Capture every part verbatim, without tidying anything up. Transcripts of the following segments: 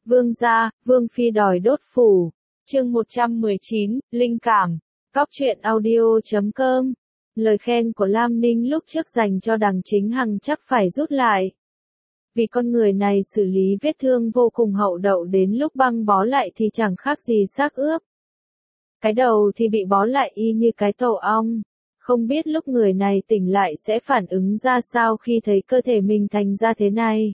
Vương gia, Vương phi đòi đốt phủ. Chương một trăm mười chín, linh cảm. Góc truyện audio chấm com. Lời khen của Lam Ninh lúc trước dành cho Đằng Chính Hằng chắc phải rút lại. Vì con người này xử lý vết thương vô cùng hậu đậu, đến lúc băng bó lại thì chẳng khác gì xác ướp. Cái đầu thì bị bó lại y như cái tổ ong. Không biết lúc người này tỉnh lại sẽ phản ứng ra sao khi thấy cơ thể mình thành ra thế này.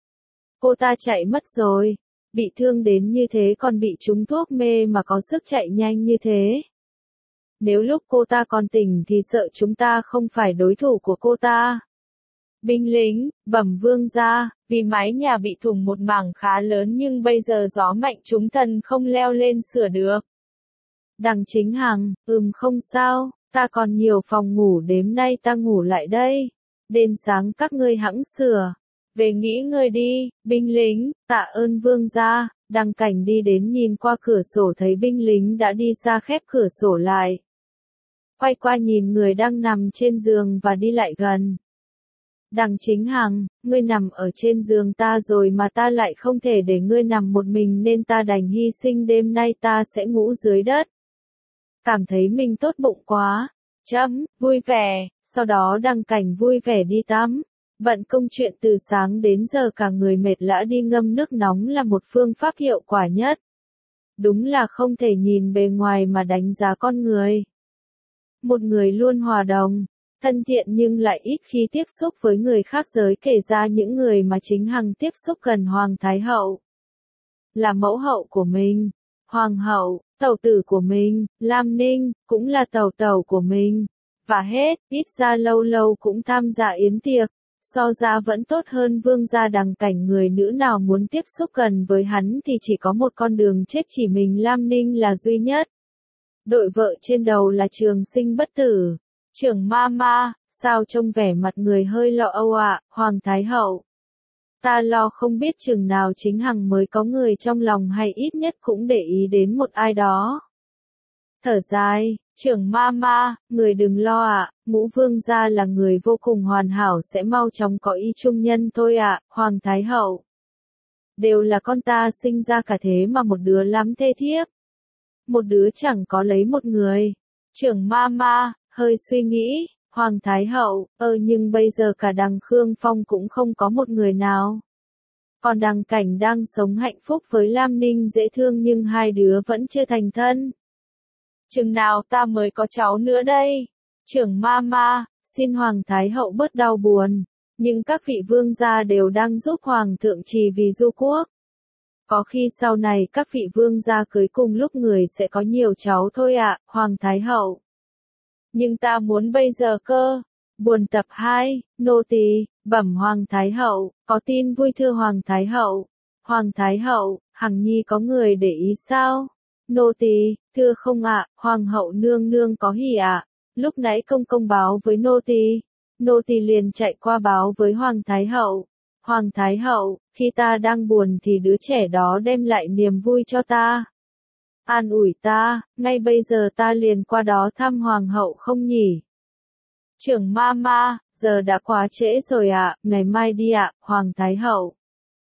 Cô ta chạy mất rồi. Bị thương đến như thế còn bị trúng thuốc mê mà có sức chạy nhanh như thế. Nếu lúc cô ta còn tỉnh thì sợ chúng ta không phải đối thủ của cô ta. Binh lính, bẩm vương gia, vì mái nhà bị thủng một mảng khá lớn nhưng bây giờ gió mạnh chúng thần không leo lên sửa được. Đằng Chính Hằng, ừm không sao, ta còn nhiều phòng ngủ, đêm nay ta ngủ lại đây. Đến sáng các ngươi hẵng sửa. Về nghỉ ngơi đi, binh lính, tạ ơn vương gia. Đằng Cảnh đi đến nhìn qua cửa sổ thấy binh lính đã đi ra khép cửa sổ lại. Quay qua nhìn người đang nằm trên giường và đi lại gần. Đằng Chính Hằng, ngươi nằm ở trên giường ta rồi mà ta lại không thể để ngươi nằm một mình nên ta đành hy sinh, đêm nay ta sẽ ngủ dưới đất. Cảm thấy mình tốt bụng quá. Chấm, vui vẻ. Sau đó Đằng Cảnh vui vẻ đi tắm. Bận công chuyện từ sáng đến giờ cả người mệt lã, đi ngâm nước nóng là một phương pháp hiệu quả nhất. Đúng là không thể nhìn bề ngoài mà đánh giá con người. Một người luôn hòa đồng, thân thiện nhưng lại ít khi tiếp xúc với người khác giới, kể ra những người mà Chính Hằng tiếp xúc gần Hoàng Thái Hậu. Là mẫu hậu của mình, Hoàng hậu, tẩu tử của mình, Lam Ninh, cũng là tẩu tẩu của mình. Và hết, ít ra lâu lâu cũng tham gia yến tiệc. So ra vẫn tốt hơn vương gia. Đằng Cảnh, người nữ nào muốn tiếp xúc gần với hắn thì chỉ có một con đường chết, chỉ mình Lam Ninh là duy nhất. Đội vợ trên đầu là trường sinh bất tử. Trưởng ma ma, sao trông vẻ mặt người hơi lo âu ạ, à, Hoàng Thái Hậu. Ta lo không biết chừng nào Chính Hằng mới có người trong lòng, hay ít nhất cũng để ý đến một ai đó. Thở dài, trưởng ma ma, người đừng lo ạ, à, ngũ vương gia là người vô cùng hoàn hảo, sẽ mau chóng có ý trung nhân thôi ạ, à, Hoàng Thái Hậu. Đều là con ta sinh ra cả thế mà một đứa lắm thê thiếp. Một đứa chẳng có lấy một người. Trưởng ma ma, hơi suy nghĩ, Hoàng Thái Hậu, ơ nhưng bây giờ cả Đằng Khương Phong cũng không có một người nào. Còn Đằng Cảnh đang sống hạnh phúc với Lam Ninh dễ thương nhưng hai đứa vẫn chưa thành thân. Chừng nào ta mới có cháu nữa đây? Trưởng ma ma, xin Hoàng Thái Hậu bớt đau buồn. Nhưng các vị vương gia đều đang giúp Hoàng thượng trì vì du quốc. Có khi sau này các vị vương gia cưới cùng lúc người sẽ có nhiều cháu thôi ạ, à, Hoàng Thái Hậu. Nhưng ta muốn bây giờ cơ. Buồn tập hai, nô tỳ, bẩm Hoàng Thái Hậu, có tin vui thưa Hoàng Thái Hậu. Hoàng Thái Hậu, Hằng Nhi có người để ý sao? Nô tỳ, thưa không ạ, à, Hoàng hậu nương nương có hỉ ạ. À. Lúc nãy công công báo với nô tỳ, nô tỳ liền chạy qua báo với Hoàng Thái Hậu. Hoàng Thái Hậu, khi ta đang buồn thì đứa trẻ đó đem lại niềm vui cho ta. An ủi ta, ngay bây giờ ta liền qua đó thăm Hoàng hậu không nhỉ? Trưởng ma ma, giờ đã quá trễ rồi ạ, à, ngày mai đi ạ, à, Hoàng Thái Hậu.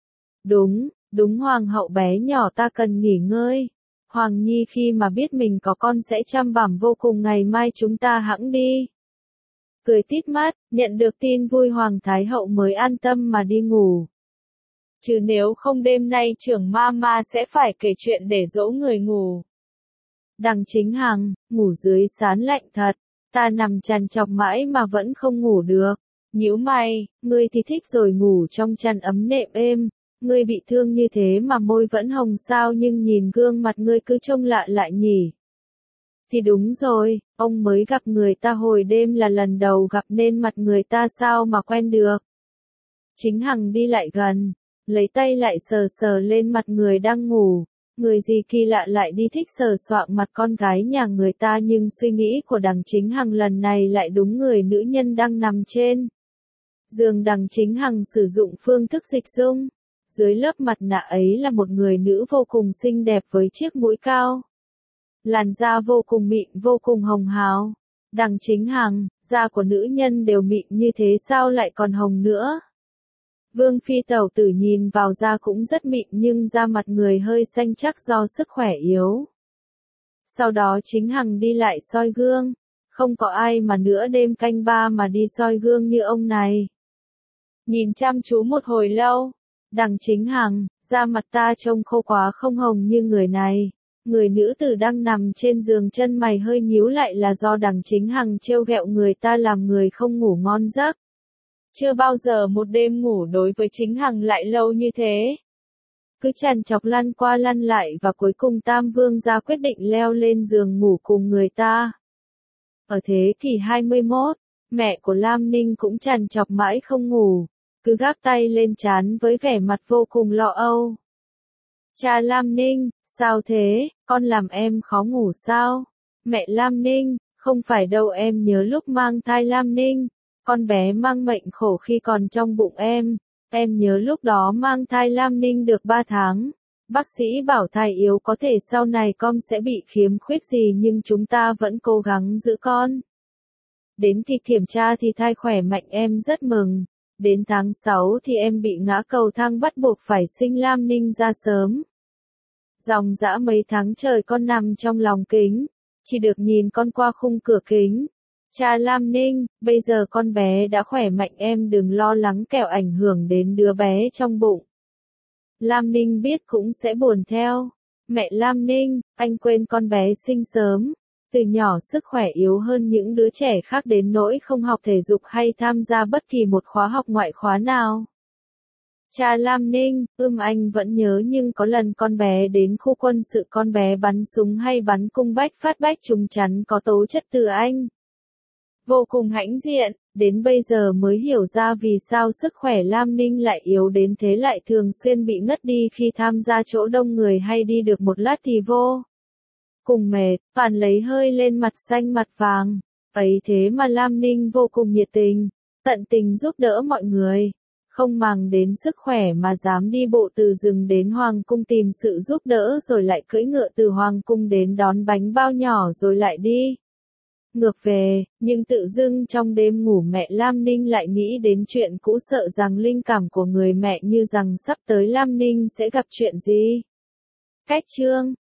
Đúng, đúng Hoàng hậu bé nhỏ ta cần nghỉ ngơi. Hoàng Nhi khi mà biết mình có con sẽ chăm bẵm vô cùng, ngày mai chúng ta hẵng đi. Cười tít mắt, nhận được tin vui Hoàng Thái Hậu mới an tâm mà đi ngủ. Chứ nếu không đêm nay trưởng ma ma sẽ phải kể chuyện để dỗ người ngủ. Đằng Chính Hằng, ngủ dưới sán lạnh thật, ta nằm chằn chọc mãi mà vẫn không ngủ được. Nhíu mày, ngươi thì thích rồi ngủ trong chăn ấm nệm êm. Ngươi bị thương như thế mà môi vẫn hồng sao, nhưng nhìn gương mặt ngươi cứ trông lạ lại nhỉ. Thì đúng rồi, ông mới gặp người ta hồi đêm là lần đầu gặp nên mặt người ta sao mà quen được. Chính Hằng đi lại gần, lấy tay lại sờ sờ lên mặt người đang ngủ. Người gì kỳ lạ lại đi thích sờ soạng mặt con gái nhà người ta, nhưng suy nghĩ của Đằng Chính Hằng lần này lại đúng người nữ nhân đang nằm trên giường. Đằng Chính Hằng sử dụng phương thức dịch dung. Dưới lớp mặt nạ ấy là một người nữ vô cùng xinh đẹp với chiếc mũi cao. Làn da vô cùng mịn, vô cùng hồng hào. Đằng Chính Hằng, da của nữ nhân đều mịn như thế sao lại còn hồng nữa? Vương phi tẩu tử nhìn vào da cũng rất mịn nhưng da mặt người hơi xanh chắc do sức khỏe yếu. Sau đó chính Hằng đi lại soi gương. Không có ai mà nửa đêm canh ba mà đi soi gương như ông này. Nhìn chăm chú một hồi lâu. Đằng Chính Hằng, da mặt ta trông khô quá không hồng như người này. Người nữ tử đang nằm trên giường chân mày hơi nhíu lại là do đằng Chính Hằng trêu ghẹo người ta làm người không ngủ ngon giấc. Chưa bao giờ một đêm ngủ đối với Chính Hằng lại lâu như thế. Cứ trằn trọc lăn qua lăn lại và cuối cùng Tam Vương gia quyết định leo lên giường ngủ cùng người ta. Ở thế kỷ hai mươi mốt, mẹ của Lam Ninh cũng trằn trọc mãi không ngủ, cứ gác tay lên trán với vẻ mặt vô cùng lo âu. Cha Lam Ninh, sao thế, con làm em khó ngủ sao? Mẹ Lam Ninh, không phải đâu em nhớ lúc mang thai Lam Ninh, con bé mang mệnh khổ khi còn trong bụng em, em nhớ lúc đó mang thai Lam Ninh được ba tháng. Bác sĩ bảo thai yếu có thể sau này con sẽ bị khiếm khuyết gì nhưng chúng ta vẫn cố gắng giữ con. Đến khi kiểm tra thì thai khỏe mạnh em rất mừng. Đến tháng sáu thì em bị ngã cầu thang bắt buộc phải sinh Lam Ninh ra sớm. Dòng dã mấy tháng trời con nằm trong lòng kính, chỉ được nhìn con qua khung cửa kính. Cha Lam Ninh, bây giờ con bé đã khỏe mạnh em đừng lo lắng kẻo ảnh hưởng đến đứa bé trong bụng. Lam Ninh biết cũng sẽ buồn theo. Mẹ Lam Ninh, anh quên con bé sinh sớm. Từ nhỏ sức khỏe yếu hơn những đứa trẻ khác đến nỗi không học thể dục hay tham gia bất kỳ một khóa học ngoại khóa nào. Cha Lam Ninh, ưm anh vẫn nhớ nhưng có lần con bé đến khu quân sự con bé bắn súng hay bắn cung bách phát bách trúng chắn có tố chất từ anh. Vô cùng hãnh diện, đến bây giờ mới hiểu ra vì sao sức khỏe Lam Ninh lại yếu đến thế lại thường xuyên bị ngất đi khi tham gia chỗ đông người hay đi được một lát thì vô. Cùng mệt, phản lấy hơi lên mặt xanh mặt vàng. Ấy thế mà Lam Ninh vô cùng nhiệt tình, tận tình giúp đỡ mọi người. Không màng đến sức khỏe mà dám đi bộ từ rừng đến Hoàng cung tìm sự giúp đỡ rồi lại cưỡi ngựa từ Hoàng cung đến đón bánh bao nhỏ rồi lại đi. Ngược về, nhưng tự dưng trong đêm ngủ mẹ Lam Ninh lại nghĩ đến chuyện cũ sợ rằng linh cảm của người mẹ như rằng sắp tới Lam Ninh sẽ gặp chuyện gì. Cách chương